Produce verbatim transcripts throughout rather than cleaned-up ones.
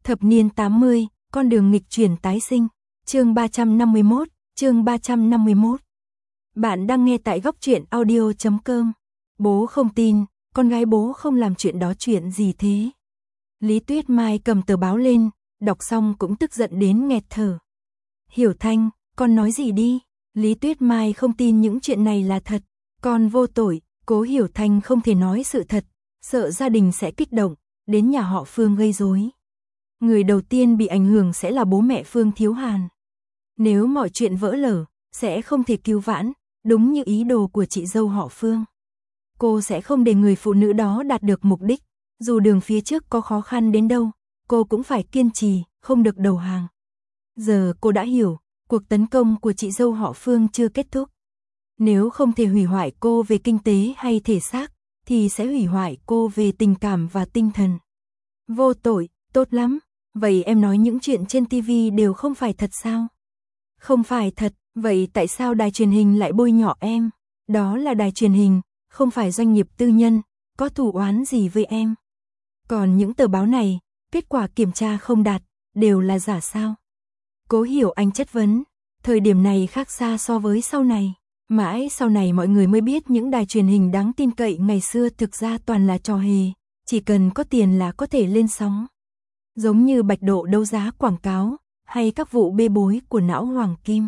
Thập niên tám mươi, con đường nghịch chuyển tái sinh. Chương ba trăm năm mươi mốt, chương ba trăm năm mươi mốt. Bạn đang nghe tại góc truyện audio chấm com. Bố không tin, con gái bố không làm chuyện đó, chuyện gì thế? Lý Tuyết Mai cầm tờ báo lên, đọc xong cũng tức giận đến nghẹt thở. Hiểu Thanh, con nói gì đi? Lý Tuyết Mai không tin những chuyện này là thật. Con vô tội. Cố Hiểu Thanh không thể nói sự thật, sợ gia đình sẽ kích động, đến nhà họ Phương gây rối. Người đầu tiên bị ảnh hưởng sẽ là bố mẹ Phương Thiếu Hàn. Nếu mọi chuyện vỡ lở, sẽ không thể cứu vãn, đúng như ý đồ của chị dâu họ Phương. Cô sẽ không để người phụ nữ đó đạt được mục đích, dù đường phía trước có khó khăn đến đâu, cô cũng phải kiên trì, không được đầu hàng. Giờ cô đã hiểu, cuộc tấn công của chị dâu họ Phương chưa kết thúc. Nếu không thể hủy hoại cô về kinh tế hay thể xác, thì sẽ hủy hoại cô về tình cảm và tinh thần. Vô tội, tốt lắm. Vậy em nói những chuyện trên ti vi đều không phải thật sao? Không phải thật, vậy tại sao đài truyền hình lại bôi nhọ em? Đó là đài truyền hình, không phải doanh nghiệp tư nhân, có thù oán gì với em? Còn những tờ báo này, kết quả kiểm tra không đạt, đều là giả sao? Cố Hiểu Anh chất vấn, thời điểm này khác xa so với sau này. Mãi sau này mọi người mới biết những đài truyền hình đáng tin cậy ngày xưa thực ra toàn là trò hề, chỉ cần có tiền là có thể lên sóng. Giống như Bạch Độ đấu giá quảng cáo, hay các vụ bê bối của não hoàng kim.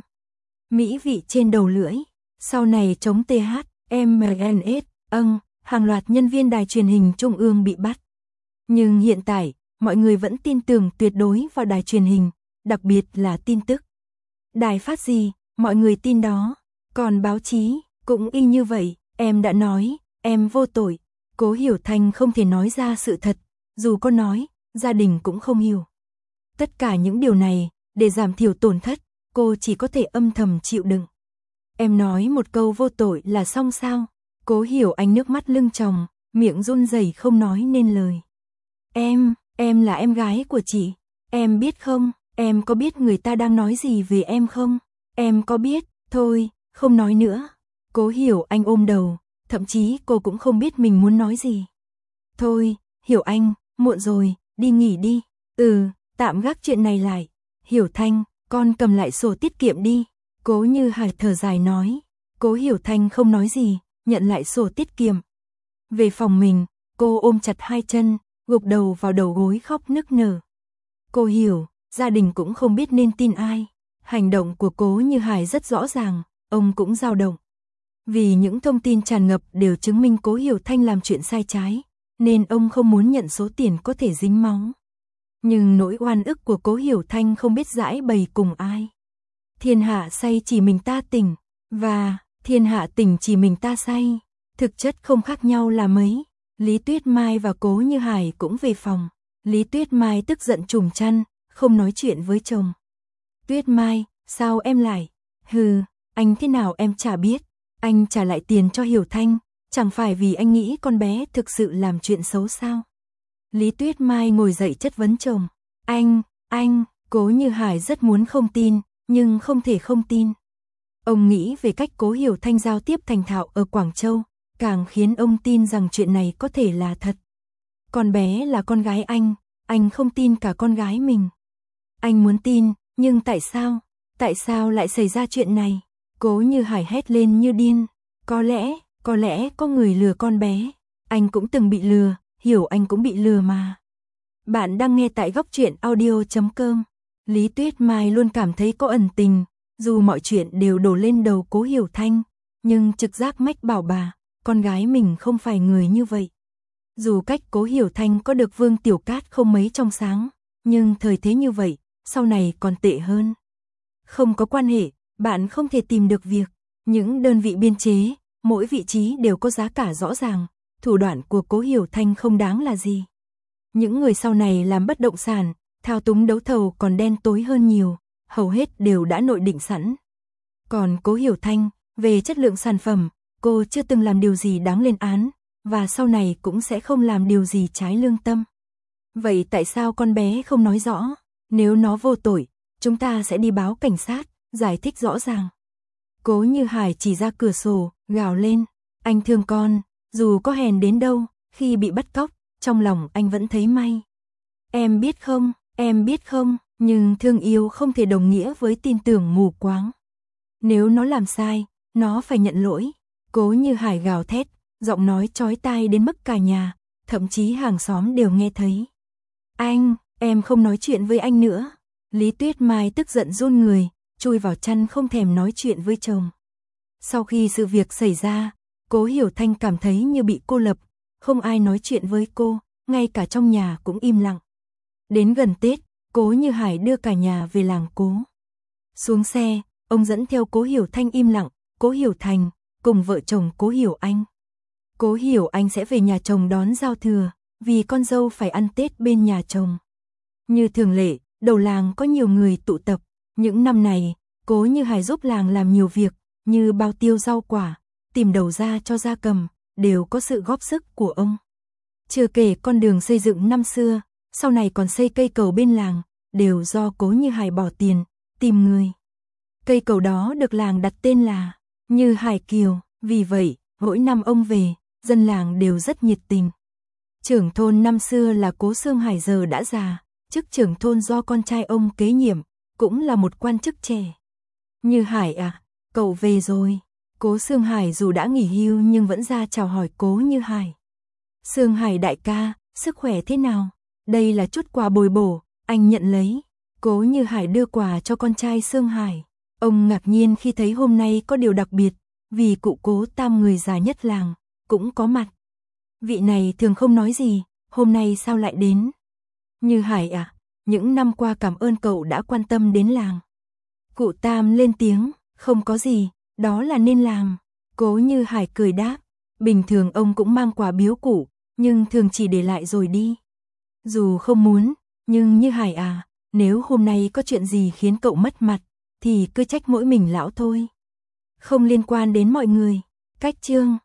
Mỹ vị trên đầu lưỡi, sau này chống tê hát, em en ét, âng, hàng loạt nhân viên đài truyền hình trung ương bị bắt. Nhưng hiện tại, mọi người vẫn tin tưởng tuyệt đối vào đài truyền hình, đặc biệt là tin tức. Đài phát gì, mọi người tin đó. Còn báo chí, cũng y như vậy, em đã nói, em vô tội. Cố Hiểu Thanh không thể nói ra sự thật, dù có nói, gia đình cũng không hiểu. Tất cả những điều này, để giảm thiểu tổn thất, cô chỉ có thể âm thầm chịu đựng. Em nói một câu vô tội là xong sao? Cố Hiểu Anh nước mắt lưng tròng, miệng run rẩy không nói nên lời. Em, em là em gái của chị, em biết không, em có biết người ta đang nói gì về em không? Em có biết, thôi. Không nói nữa. Cố Hiểu Anh ôm đầu, thậm chí cô cũng không biết mình muốn nói gì. Thôi, Hiểu Anh, muộn rồi, đi nghỉ đi. Ừ, tạm gác chuyện này lại. Hiểu Thanh, con cầm lại sổ tiết kiệm đi. Cố Như Hải thở dài nói. Cố Hiểu Thanh không nói gì, nhận lại sổ tiết kiệm. Về phòng mình, cô ôm chặt hai chân, gục đầu vào đầu gối khóc nức nở. Cô hiểu, gia đình cũng không biết nên tin ai. Hành động của Cố Như Hải rất rõ ràng. Ông cũng dao động. Vì những thông tin tràn ngập đều chứng minh Cố Hiểu Thanh làm chuyện sai trái, nên ông không muốn nhận số tiền có thể dính máu. Nhưng nỗi oan ức của Cố Hiểu Thanh không biết giải bày cùng ai. Thiên hạ say chỉ mình ta tỉnh, và thiên hạ tỉnh chỉ mình ta say. Thực chất không khác nhau là mấy. Lý Tuyết Mai và Cố Như Hải cũng về phòng. Lý Tuyết Mai tức giận trùm chăn, không nói chuyện với chồng. Tuyết Mai, sao em lại? Hừ. Anh thế nào em chả biết, anh trả lại tiền cho Hiểu Thanh, chẳng phải vì anh nghĩ con bé thực sự làm chuyện xấu sao? Lý Tuyết Mai ngồi dậy chất vấn chồng. Anh, anh, Cố Như Hải rất muốn không tin, nhưng không thể không tin. Ông nghĩ về cách Cố Hiểu Thanh giao tiếp thành thạo ở Quảng Châu, càng khiến ông tin rằng chuyện này có thể là thật. Con bé là con gái anh, anh không tin cả con gái mình. Anh muốn tin, nhưng tại sao? Tại sao lại xảy ra chuyện này? Cố Như Hải hét lên như điên. Có lẽ, có lẽ có người lừa con bé. Anh cũng từng bị lừa, Hiểu Anh cũng bị lừa mà. Bạn đang nghe tại góc truyện audio chấm com. Lý Tuyết Mai luôn cảm thấy có ẩn tình, dù mọi chuyện đều đổ lên đầu Cố Hiểu Thanh, nhưng trực giác mách bảo bà, con gái mình không phải người như vậy. Dù cách Cố Hiểu Thanh có được Vương Tiểu Cát không mấy trong sáng, nhưng thời thế như vậy, sau này còn tệ hơn. Không có quan hệ. Bạn không thể tìm được việc. Những đơn vị biên chế, mỗi vị trí đều có giá cả rõ ràng. Thủ đoạn của Cố Hiểu Thanh không đáng là gì. Những người sau này làm bất động sản, thao túng đấu thầu còn đen tối hơn nhiều, hầu hết đều đã nội định sẵn. Còn Cố Hiểu Thanh, về chất lượng sản phẩm, cô chưa từng làm điều gì đáng lên án, và sau này cũng sẽ không làm điều gì trái lương tâm. Vậy tại sao con bé không nói rõ? Nếu nó vô tội, chúng ta sẽ đi báo cảnh sát. Giải thích rõ ràng. Cố Như Hải chỉ ra cửa sổ, gào lên. Anh thương con, dù có hèn đến đâu, khi bị bắt cóc, trong lòng anh vẫn thấy may. Em biết không, Em biết không, nhưng thương yêu không thể đồng nghĩa với tin tưởng mù quáng. Nếu nó làm sai, nó phải nhận lỗi. Cố Như Hải gào thét, giọng nói chói tai đến mức cả nhà, thậm chí hàng xóm đều nghe thấy. Anh, em không nói chuyện với anh nữa. Lý Tuyết Mai tức giận run người, chui vào chăn không thèm nói chuyện với chồng. Sau khi sự việc xảy ra, Cố Hiểu Thanh cảm thấy như bị cô lập, không ai nói chuyện với cô, ngay cả trong nhà cũng im lặng. Đến gần Tết, Cố Như Hải đưa cả nhà về làng Cố. Xuống xe, ông dẫn theo Cố Hiểu Thanh im lặng, Cố Hiểu Thành, cùng vợ chồng Cố Hiểu Anh. Cố Hiểu Anh sẽ về nhà chồng đón giao thừa, vì con dâu phải ăn Tết bên nhà chồng. Như thường lệ, đầu làng có nhiều người tụ tập. Những năm này, Cố Như Hải giúp làng làm nhiều việc, như bao tiêu rau quả, tìm đầu ra cho gia cầm, đều có sự góp sức của ông. Chưa kể con đường xây dựng năm xưa, sau này còn xây cây cầu bên làng, đều do Cố Như Hải bỏ tiền, tìm người. Cây cầu đó được làng đặt tên là Như Hải Kiều, vì vậy, mỗi năm ông về, dân làng đều rất nhiệt tình. Trưởng thôn năm xưa là Cố Sương Hải giờ đã già, chức trưởng thôn do con trai ông kế nhiệm, cũng là một quan chức trẻ. Như Hải à, cậu về rồi. Cố Sương Hải dù đã nghỉ hưu nhưng vẫn ra chào hỏi Cố Như Hải. Sương Hải đại ca, sức khỏe thế nào? Đây là chút quà bồi bổ, anh nhận lấy. Cố Như Hải đưa quà cho con trai Sương Hải. Ông ngạc nhiên khi thấy hôm nay có điều đặc biệt, vì cụ Cố Tam người già nhất làng, cũng có mặt. Vị này thường không nói gì, hôm nay sao lại đến? Như Hải à, những năm qua cảm ơn cậu đã quan tâm đến làng. Cụ Tam lên tiếng, không có gì, đó là nên làm. Cố Như Hải cười đáp, bình thường ông cũng mang quà biếu cụ, nhưng thường chỉ để lại rồi đi. Dù không muốn, nhưng Như Hải à, nếu hôm nay có chuyện gì khiến cậu mất mặt, thì cứ trách mỗi mình lão thôi. Không liên quan đến mọi người. Cách chương